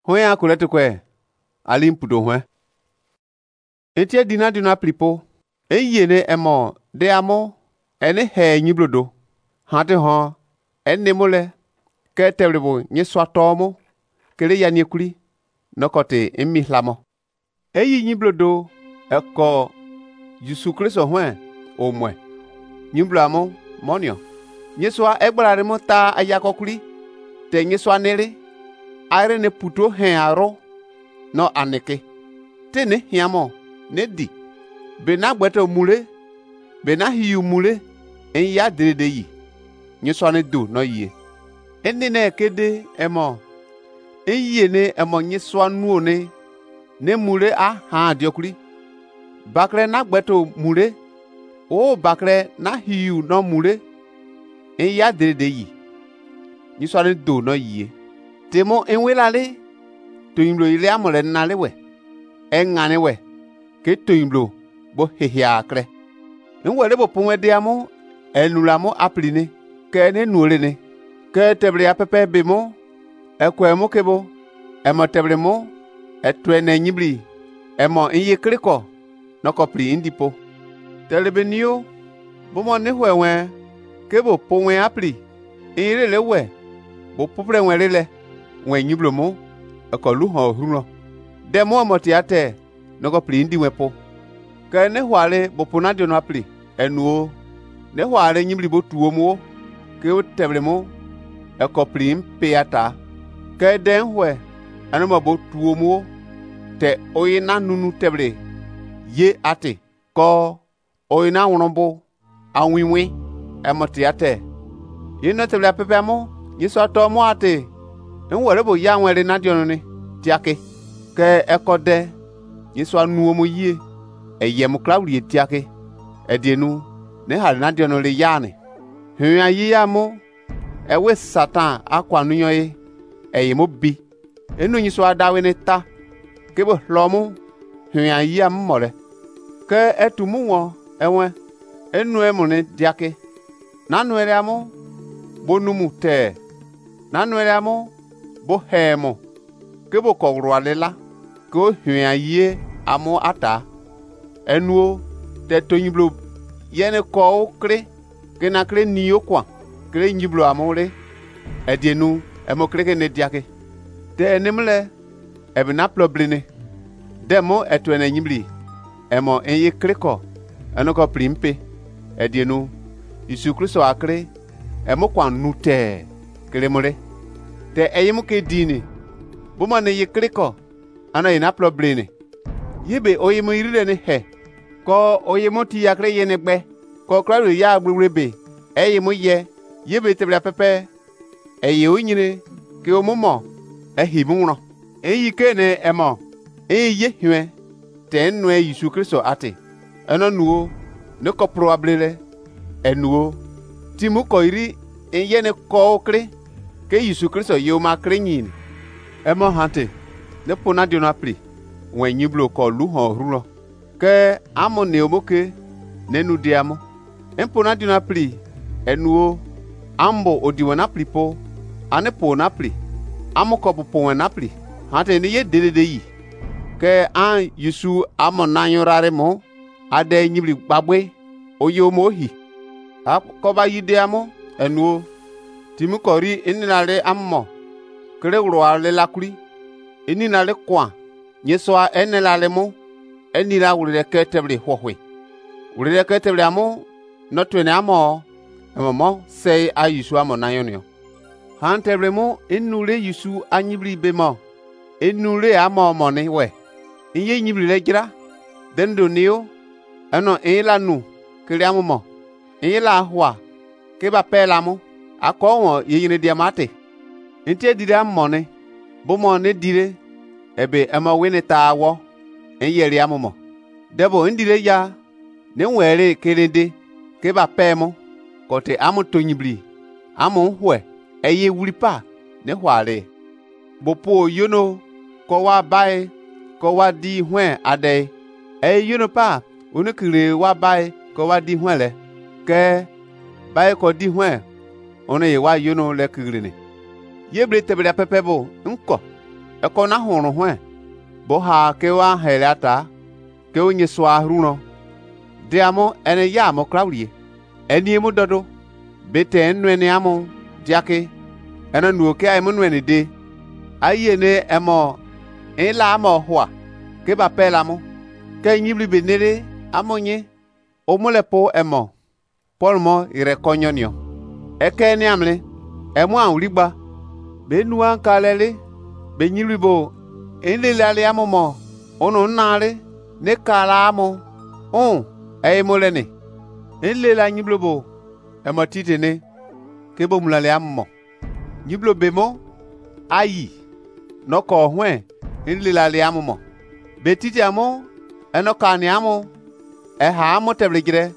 Hwen akulete kwe alim pudo hwen. Etie dina dina plipo. Eyene emo de amo ene he nyiblodo. Hante hon enne mole ke teblebo nye swatomo kele ya niekuli nokote emihlamo. Eyi nyiblodo eko Yesu Kristo hwen omwe. Nyiblamo monio. Nyeswa egbrare mo ta ayakokuli te nyeswa nere are ne puto hen aro no aneke tene hiamo ne di be na gbeto mule be na hiu mule en ya dede yi nyeswa ne do no yie enne na kede emo eyi ne emo nyeswa nuo ne mule a ha diokuli bakre na gbeto mule o bakre na hiu no mule en ya dede yi nyeswa ne do no yie temo enwelale toyimlo ile amole nale we engane we ke toyimlo bo hehia kre enwele bo punwe diamo enulamo apline ke ne nuolene ke teble apepe bemo ekwemo kebo emo teblemo etwene nyibli emo iye kriko nokopli indipo telebenio bomo ne hwewe kebo punwe apli irele we bo pupre welele wen nyiblomo ekolu ho hruno demo motiate noko pli ndi wepo ke ne hwale bo punadio no apli enuo ne hwale nyibli bo tuomo ke teblemo ekopli mpeata ke den hwe anoma bo tuomo te oyina nunu teble ye ate ko oyina wonbo awinwe emotiate yina teble apepemo yiso to mo ate enwere bo ya nwere na dio ni tiake ke ekode yesu anu omo yie eyem klawri tiake edienu ne hal na dio no le yane hwen ayi ya mo ewe satan akwa nuyo yi eyemo bi enu yesu adawe ne ta ke bo hlomu hwen ayi ya mmore ke etumu won enwe enu emu ne tiake na nuere amo bonumu te na nuere amo bo hemo ke bo kogrualela ko hwiaye amo ata enuo te tonyiblo yene ko kre ke na kre niyo kwa kre nyiblo amore edienu emo kre ke ne diake te enemle ebina problene demo etwene nyibli emo enye kreko enoko primpe edienu Yesu Kristo akre emo kwa nute kre more te eyemu ke dini buma ne yekriko ana ina probleme yebe oyemu irire ne he ko oyemu ti yakre yene gbe ko klaro ya agbrebe eyemu yebe tebla pepe eye onyire ke omumo ehimunro eyi ke ne emo eye hwe te nnu Yesu Kristo ate eno nuo ne ko probable enuo timu ko iri yene ko kre ke Yesu Kristo yo ma krenyin emo hante ne pona dio na pri wen nyiblo ko lu ho rulo ke amo ne omoke nenu diamo empona dio na pri enuo ambo odiwo na pripo ane po na pri amo ko po na pri hante ne ye dedede yi ke an Yesu amo na yorare mo ade nyibli gbagbe oyo mo hi ko ba yidiamo enuo timu kori eninale ammo kere wroale lakuri eninale kwa nyeswa enelale mo enira wure keteble hwohwe wure keteble amo notwene amo emomo sei ayusu amo nayonyo hanteble mo enule yusu anyibli bemo enule amo moni we inye nyibli legira dendo niyo eno elanu kere amo mo ela hwa ke ba pelamo akọwọ yeyine diamate ntie dide amone bomo ne dire ebe ema wene tawo enyeri amomo debo ndire ya ne nwere kelede ke ba pemo kote amotonyibli amo hwe eye wuripa ne hware bopo yono ko wa bai ko wa di hwe ade yono pa onekire wa bai ko wa di hwele ke bai ko di hwe one ye wa yono le kigrene yeble tebele pepebo nko eko na hunu hwe bo ha ke wa helata ke onye swa runo de amo ene ya mo krawlie eni mu dodo bete nwene amo diake ena nuoke ai mu nwene de ayene emo ila amo hwa ke ba pela mo ke nyibli benere amonye omulepo emo polmo ire konyonio eke ni amle emu anrigba benu ankalele benyiribo enlelale amomo onu nnare ne kala amo eyimolene enlela nyiblobo emo titene kebo mulale amo nyiblobe mo ayi noko hwe enlelale amomo betiti amo enokani amo eha amo teblegire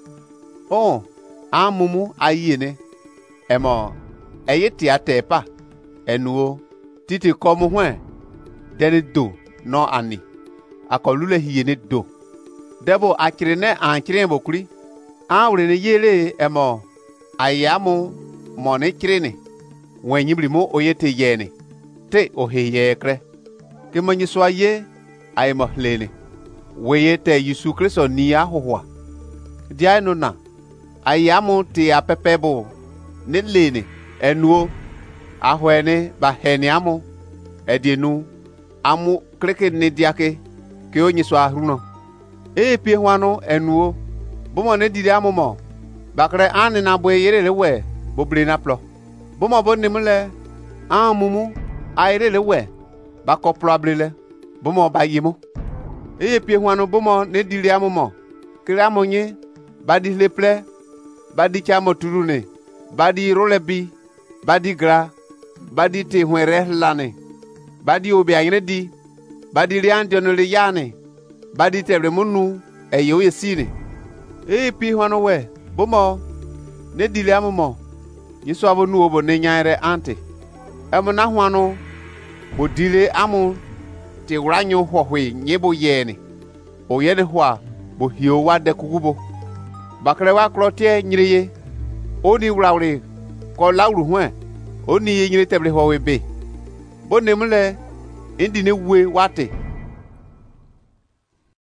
amumu ayene emo eyiti atepa enuo titi komu hwe deni do no ani akolule hiyene do debo akirene ankire bokuri awrene yele emo ayamu moni kirene wenyiblimo oyete yene te oheye kre kemanyi swaye aymo hlene weyete Yesu Kristo ni ahohwa dia no na ayamu ti apepebo ne lene enuo ahwene ba heniamu edienu amu kreke ne diake ke onyi so ahruno pie hwano enuo bomo ne didi amumo bakre ane na boye yere lewe boble na plo bomo bonimle amumu ayere lewe bakoplo ablele bomo bayimu pie hwano bomo ne didi amumo kire amonye badi leple badi chamo turune badi rolebi badi gra badi te hwere lane badi obi anyre di badi riandio no le yane badi tebre munu eyo yesine pi hwano we bomo ne dile amomo yiso abonu obo ne nyaire ante emo na hwano bo dile amu te wranyo hwohwe nyebo yene o yene hwa bo hio wade kugubo bakre wa klotie nyiriye oni wrawre ko lawru hwe oni nyire tebre hwowe be bo nemle indi ne we wate